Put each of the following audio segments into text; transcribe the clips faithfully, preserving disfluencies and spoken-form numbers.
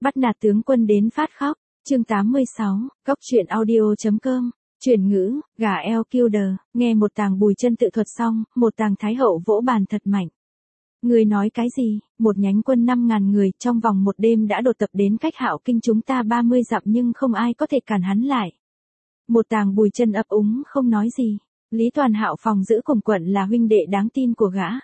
Bắt nạt tướng quân đến phát khóc, chương tám mươi sáu, góc truyện audio.com, chuyển ngữ, gà eo Kilder, nghe một tàng Bùi Chân tự thuật xong, một tàng Thái hậu vỗ bàn thật mạnh. Người nói cái gì, một nhánh quân năm ngàn người trong vòng một đêm đã đột tập đến cách Hạo Kinh chúng ta ba mươi dặm nhưng không ai có thể cản hắn lại. Một tàng Bùi Chân ấp úng không nói gì, Lý Toàn Hạo phòng giữ cùng quận là huynh đệ đáng tin của gã.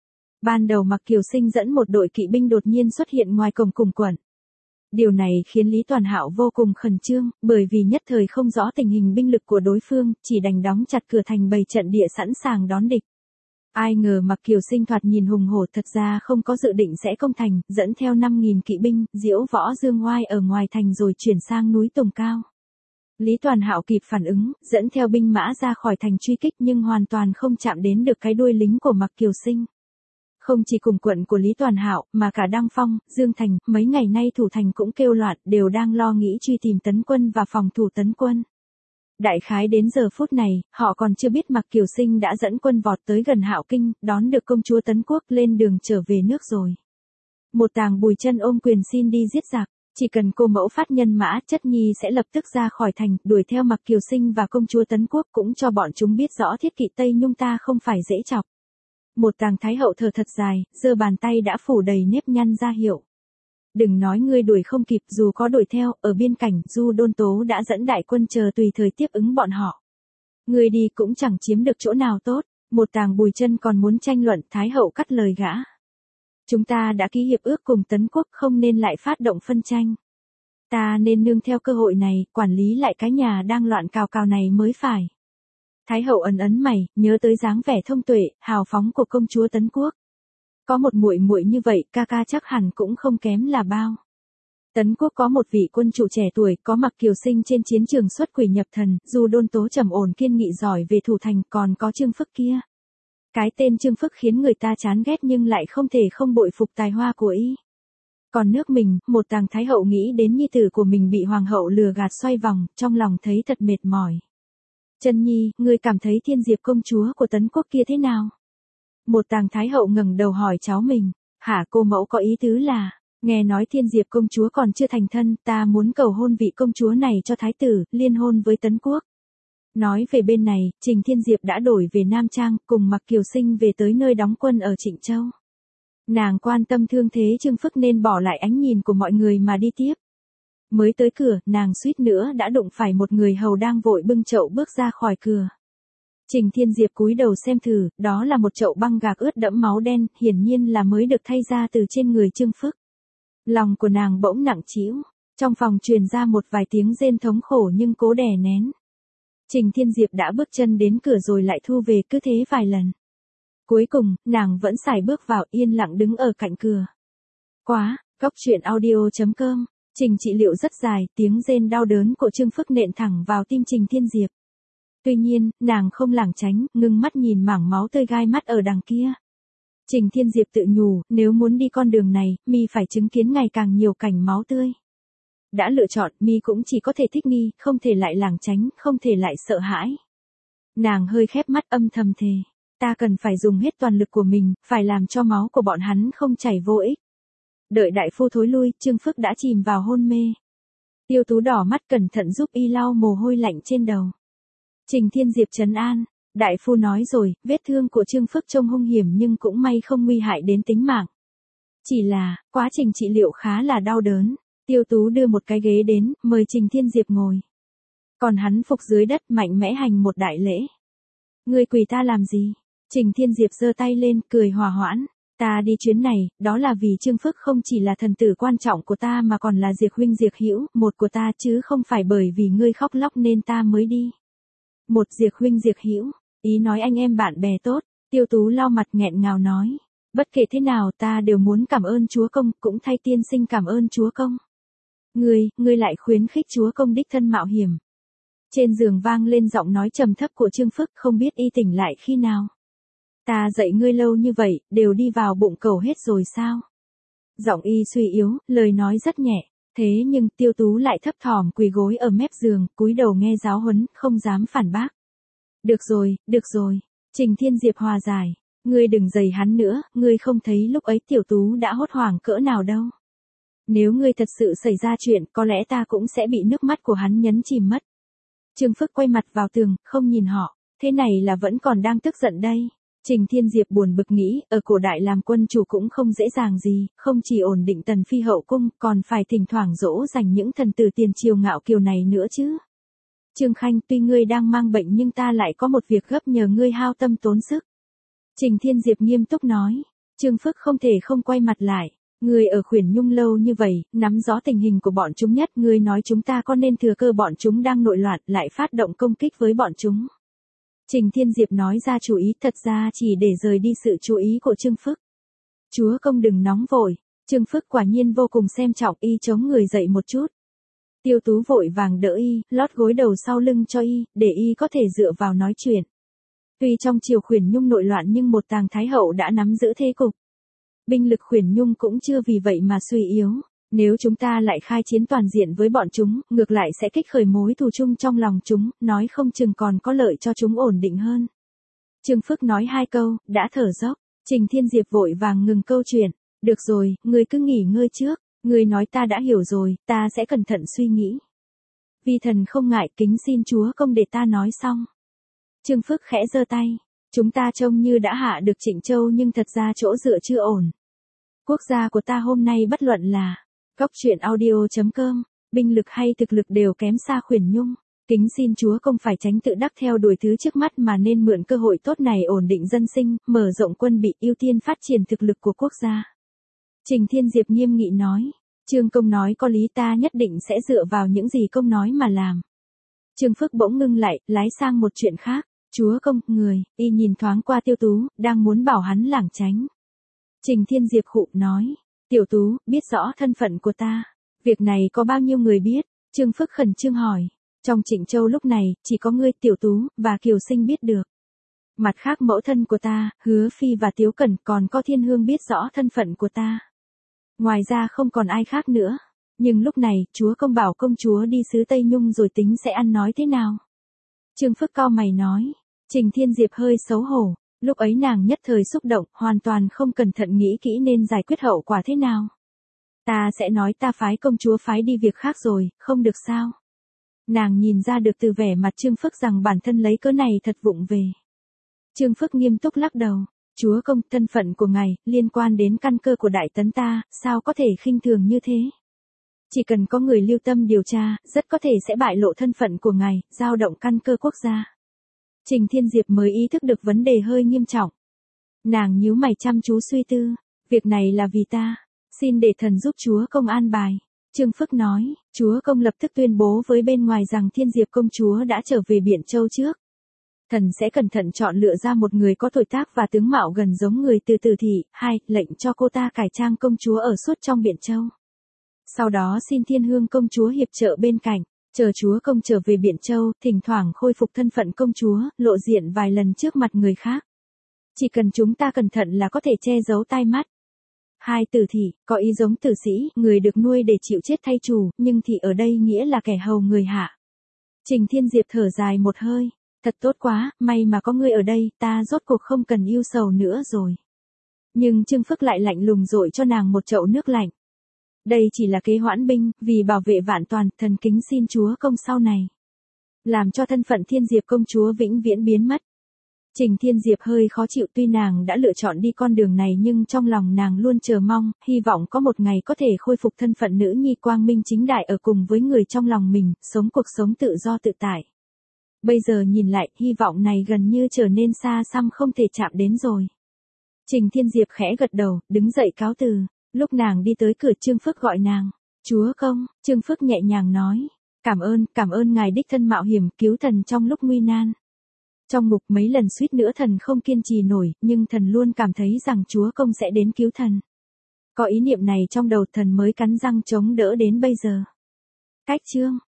Ban đầu Mặc Kiều Sinh dẫn một đội kỵ binh đột nhiên xuất hiện ngoài cổng cùng quận. Điều này khiến Lý Toàn Hạo vô cùng khẩn trương, bởi vì nhất thời không rõ tình hình binh lực của đối phương, chỉ đành đóng chặt cửa thành bày trận địa sẵn sàng đón địch. Ai ngờ Mặc Kiều Sinh thoạt nhìn hùng hổ thật ra không có dự định sẽ công thành, dẫn theo năm nghìn kỵ binh, diễu võ dương oai ở ngoài thành rồi chuyển sang núi Tùng Cao. Lý Toàn Hạo kịp phản ứng, dẫn theo binh mã ra khỏi thành truy kích nhưng hoàn toàn không chạm đến được cái đuôi lính của Mặc Kiều Sinh. Không chỉ cùng quận của Lý Toàn Hạo, mà cả Đăng Phong, Dương Thành, mấy ngày nay thủ thành cũng kêu loạn, đều đang lo nghĩ truy tìm tấn quân và phòng thủ tấn quân. Đại khái đến giờ phút này, họ còn chưa biết Mặc Kiều Sinh đã dẫn quân vọt tới gần Hạo Kinh, đón được công chúa Tấn Quốc lên đường trở về nước rồi. Một tàng Bùi Chân ôm quyền xin đi giết giặc, chỉ cần cô mẫu phát nhân mã, Chất Nhi sẽ lập tức ra khỏi thành, đuổi theo Mặc Kiều Sinh và công chúa Tấn Quốc, cũng cho bọn chúng biết rõ thiết kỵ Tây Nhung ta không phải dễ chọc. Một tàng Thái hậu thở thật dài, giơ bàn tay đã phủ đầy nếp nhăn ra hiệu. Đừng nói ngươi đuổi không kịp, dù có đuổi theo, ở biên cảnh, Du Đôn Tố đã dẫn đại quân chờ tùy thời tiếp ứng bọn họ. Ngươi đi cũng chẳng chiếm được chỗ nào tốt, một tàng Bùi Chân còn muốn tranh luận, Thái hậu cắt lời gã. Chúng ta đã ký hiệp ước cùng Tấn Quốc, không nên lại phát động phân tranh. Ta nên nương theo cơ hội này, quản lý lại cái nhà đang loạn cào cào này mới phải. Thái hậu ấn ấn mày, nhớ tới dáng vẻ thông tuệ, hào phóng của công chúa Tấn Quốc. Có một muội muội như vậy, ca ca chắc hẳn cũng không kém là bao. Tấn Quốc có một vị quân chủ trẻ tuổi, có Mặc Kiều Sinh trên chiến trường xuất quỷ nhập thần, Du Đôn Tố trầm ổn kiên nghị giỏi về thủ thành, còn có Trương Phức kia. Cái tên Trương Phức khiến người ta chán ghét nhưng lại không thể không bội phục tài hoa của y. Còn nước mình, một tàng Thái hậu nghĩ đến nhi tử của mình bị hoàng hậu lừa gạt xoay vòng, trong lòng thấy thật mệt mỏi. Chân Nhi, ngươi cảm thấy Thiên Diệp công chúa của Tấn Quốc kia thế nào? Một tàng Thái hậu ngẩng đầu hỏi cháu mình, hả? Cô mẫu có ý tứ là, nghe nói Thiên Diệp công chúa còn chưa thành thân, ta muốn cầu hôn vị công chúa này cho thái tử, liên hôn với Tấn Quốc. Nói về bên này, Trình Thiên Diệp đã đổi về Nam Trang, cùng Mặc Kiều Sinh về tới nơi đóng quân ở Trịnh Châu. Nàng quan tâm thương thế Trương Phức nên bỏ lại ánh nhìn của mọi người mà đi tiếp. Mới tới cửa, nàng suýt nữa đã đụng phải một người hầu đang vội bưng chậu bước ra khỏi cửa. Trình Thiên Diệp cúi đầu xem thử, đó là một chậu băng gạc ướt đẫm máu đen, hiển nhiên là mới được thay ra từ trên người Trương Phức. Lòng của nàng bỗng nặng trĩu, trong phòng truyền ra một vài tiếng rên thống khổ nhưng cố đè nén. Trình Thiên Diệp đã bước chân đến cửa rồi lại thu về, cứ thế vài lần. Cuối cùng, nàng vẫn sải bước vào, yên lặng đứng ở cạnh cửa. Quá, góc truyện audio.com. Trình trị liệu rất dài, tiếng rên đau đớn của Trương Phức nện thẳng vào tim Trình Thiên Diệp. Tuy nhiên, nàng không lảng tránh, ngưng mắt nhìn mảng máu tươi gai mắt ở đằng kia. Trình Thiên Diệp tự nhủ, nếu muốn đi con đường này, mi phải chứng kiến ngày càng nhiều cảnh máu tươi. Đã lựa chọn, mi cũng chỉ có thể thích nghi, không thể lại lảng tránh, không thể lại sợ hãi. Nàng hơi khép mắt âm thầm thề, ta cần phải dùng hết toàn lực của mình, phải làm cho máu của bọn hắn không chảy vô ích. Đợi đại phu thối lui, Trương Phức đã chìm vào hôn mê. Tiêu Tú đỏ mắt cẩn thận giúp y lau mồ hôi lạnh trên đầu. Trình Thiên Diệp trấn an, đại phu nói rồi, vết thương của Trương Phức trông hung hiểm nhưng cũng may không nguy hại đến tính mạng. Chỉ là, quá trình trị liệu khá là đau đớn. Tiêu Tú đưa một cái ghế đến, mời Trình Thiên Diệp ngồi. Còn hắn phục dưới đất mạnh mẽ hành một đại lễ. Ngươi quỳ ta làm gì? Trình Thiên Diệp giơ tay lên, cười hòa hoãn. Ta đi chuyến này, đó là vì Trương Phức không chỉ là thần tử quan trọng của ta mà còn là Diệp huynh Diệp hữu, một của ta chứ không phải bởi vì ngươi khóc lóc nên ta mới đi. Một Diệp huynh Diệp hữu, ý nói anh em bạn bè tốt, Tiêu Tú lau mặt nghẹn ngào nói. Bất kể thế nào ta đều muốn cảm ơn Chúa Công, cũng thay tiên sinh cảm ơn Chúa Công. Ngươi, ngươi lại khuyến khích Chúa Công đích thân mạo hiểm. Trên giường vang lên giọng nói trầm thấp của Trương Phức, không biết y tỉnh lại khi nào. Ta dạy ngươi lâu như vậy, đều đi vào bụng cầu hết rồi sao? Giọng y suy yếu, lời nói rất nhẹ, thế nhưng Tiêu Tú lại thấp thỏm quỳ gối ở mép giường, cúi đầu nghe giáo huấn, không dám phản bác. Được rồi, được rồi, Trình Thiên Diệp hòa giải, ngươi đừng giày hắn nữa, ngươi không thấy lúc ấy Tiểu Tú đã hốt hoảng cỡ nào đâu. Nếu ngươi thật sự xảy ra chuyện, có lẽ ta cũng sẽ bị nước mắt của hắn nhấn chìm mất. Trương Phức quay mặt vào tường, không nhìn họ, thế này là vẫn còn đang tức giận đây. Trình Thiên Diệp buồn bực nghĩ, ở cổ đại làm quân chủ cũng không dễ dàng gì, không chỉ ổn định tần phi hậu cung, còn phải thỉnh thoảng dỗ dành những thần tử tiền triều ngạo kiều này nữa chứ. Trương Khanh, tuy ngươi đang mang bệnh nhưng ta lại có một việc gấp nhờ ngươi hao tâm tốn sức. Trình Thiên Diệp nghiêm túc nói. Trương Phức không thể không quay mặt lại. Ngươi ở Khuyển Nhung lâu như vậy, nắm rõ tình hình của bọn chúng nhất, ngươi nói chúng ta có nên thừa cơ bọn chúng đang nội loạn lại phát động công kích với bọn chúng. Trình Thiên Diệp nói ra chủ ý, thật ra chỉ để rời đi sự chú ý của Trương Phức. Chúa công đừng nóng vội. Trương Phức quả nhiên vô cùng xem trọng, y chống người dậy một chút. Tiêu Tú vội vàng đỡ y, lót gối đầu sau lưng cho y, để y có thể dựa vào nói chuyện. Tuy trong triều Khuyển Nhung nội loạn nhưng một tàng thái hậu đã nắm giữ thế cục. Binh lực Khuyển Nhung cũng chưa vì vậy mà suy yếu. Nếu chúng ta lại khai chiến toàn diện với bọn chúng, ngược lại sẽ kích khởi mối thù chung trong lòng chúng, nói không chừng còn có lợi cho chúng ổn định hơn. Trương Phức nói hai câu, đã thở dốc. Trình Thiên Diệp vội vàng ngừng câu chuyện. Được rồi, ngươi cứ nghỉ ngơi trước. Ngươi nói ta đã hiểu rồi, ta sẽ cẩn thận suy nghĩ. Vi thần không ngại, kính xin chúa công để ta nói xong. Trương Phức khẽ giơ tay. Chúng ta trông như đã hạ được Trịnh Châu nhưng thật ra chỗ dựa chưa ổn. Quốc gia của ta hôm nay bất luận là Cóc truyện audio chấm com, binh lực hay thực lực đều kém xa Khuyển Nhung. Kính xin chúa công phải tránh tự đắc theo đuổi thứ trước mắt mà nên mượn cơ hội tốt này ổn định dân sinh, mở rộng quân bị, ưu tiên phát triển thực lực của quốc gia. Trình Thiên Diệp nghiêm nghị nói. Trương công nói có lý, ta nhất định sẽ dựa vào những gì công nói mà làm. Trương Phức bỗng ngưng lại, lái sang một chuyện khác. Chúa công, người, y nhìn thoáng qua Tiêu Tú, đang muốn bảo hắn lảng tránh. Trình Thiên Diệp khụ nói. Tiểu Tú, biết rõ thân phận của ta. Việc này có bao nhiêu người biết? Trương Phức khẩn trương hỏi. Trong Trịnh Châu lúc này, chỉ có ngươi, Tiểu Tú, và Kiều Sinh biết được. Mặt khác mẫu thân của ta, Hứa Phi và Tiếu Cẩn, còn có Thiên Hương biết rõ thân phận của ta. Ngoài ra không còn ai khác nữa. Nhưng lúc này, chúa công bảo công chúa đi xứ Tây Nhung rồi tính sẽ ăn nói thế nào? Trương Phức cau mày nói. Trình Thiên Diệp hơi xấu hổ. Lúc ấy nàng nhất thời xúc động, hoàn toàn không cẩn thận nghĩ kỹ nên giải quyết hậu quả thế nào. Ta sẽ nói ta phái công chúa phái đi việc khác rồi, không được sao? Nàng nhìn ra được từ vẻ mặt Trương Phức rằng bản thân lấy cớ này thật vụng về. Trương Phức nghiêm túc lắc đầu. Chúa công, thân phận của ngài, liên quan đến căn cơ của đại tấn ta, sao có thể khinh thường như thế? Chỉ cần có người lưu tâm điều tra, rất có thể sẽ bại lộ thân phận của ngài, dao động căn cơ quốc gia. Trình Thiên Diệp mới ý thức được vấn đề hơi nghiêm trọng. Nàng nhíu mày chăm chú suy tư. Việc này là vì ta. Xin để thần giúp chúa công an bài. Trương Phức nói. Chúa công lập tức tuyên bố với bên ngoài rằng Thiên Diệp công chúa đã trở về Biển Châu trước. Thần sẽ cẩn thận chọn lựa ra một người có tuổi tác và tướng mạo gần giống người từ Từ Thị. Hai, lệnh cho cô ta cải trang công chúa ở suốt trong Biển Châu. Sau đó xin Thiên Hương công chúa hiệp trợ bên cạnh. Chờ chúa công trở về Biển Châu, thỉnh thoảng khôi phục thân phận công chúa, lộ diện vài lần trước mặt người khác. Chỉ cần chúng ta cẩn thận là có thể che giấu tai mắt. Hai, Tử Thị, có ý giống tử sĩ, người được nuôi để chịu chết thay chủ, nhưng thị ở đây nghĩa là kẻ hầu người hạ. Trình Thiên Diệp thở dài một hơi. Thật tốt quá, may mà có ngươi ở đây, ta rốt cuộc không cần yêu sầu nữa rồi. Nhưng Trương Phức lại lạnh lùng dội cho nàng một chậu nước lạnh. Đây chỉ là kế hoãn binh, vì bảo vệ vạn toàn, thần kính xin chúa công sau này. Làm cho thân phận Thiên Diệp công chúa vĩnh viễn biến mất. Trình Thiên Diệp hơi khó chịu, tuy nàng đã lựa chọn đi con đường này nhưng trong lòng nàng luôn chờ mong, hy vọng có một ngày có thể khôi phục thân phận nữ nhi quang minh chính đại ở cùng với người trong lòng mình, sống cuộc sống tự do tự tại. Bây giờ nhìn lại, hy vọng này gần như trở nên xa xăm không thể chạm đến rồi. Trình Thiên Diệp khẽ gật đầu, đứng dậy cáo từ. Lúc nàng đi tới cửa, Trương Phức gọi nàng. Chúa công, Trương Phức nhẹ nhàng nói. Cảm ơn, cảm ơn ngài đích thân mạo hiểm cứu thần trong lúc nguy nan. Trong ngục mấy lần suýt nữa thần không kiên trì nổi, nhưng thần luôn cảm thấy rằng chúa công sẽ đến cứu thần. Có ý niệm này trong đầu thần mới cắn răng chống đỡ đến bây giờ. Cách chương.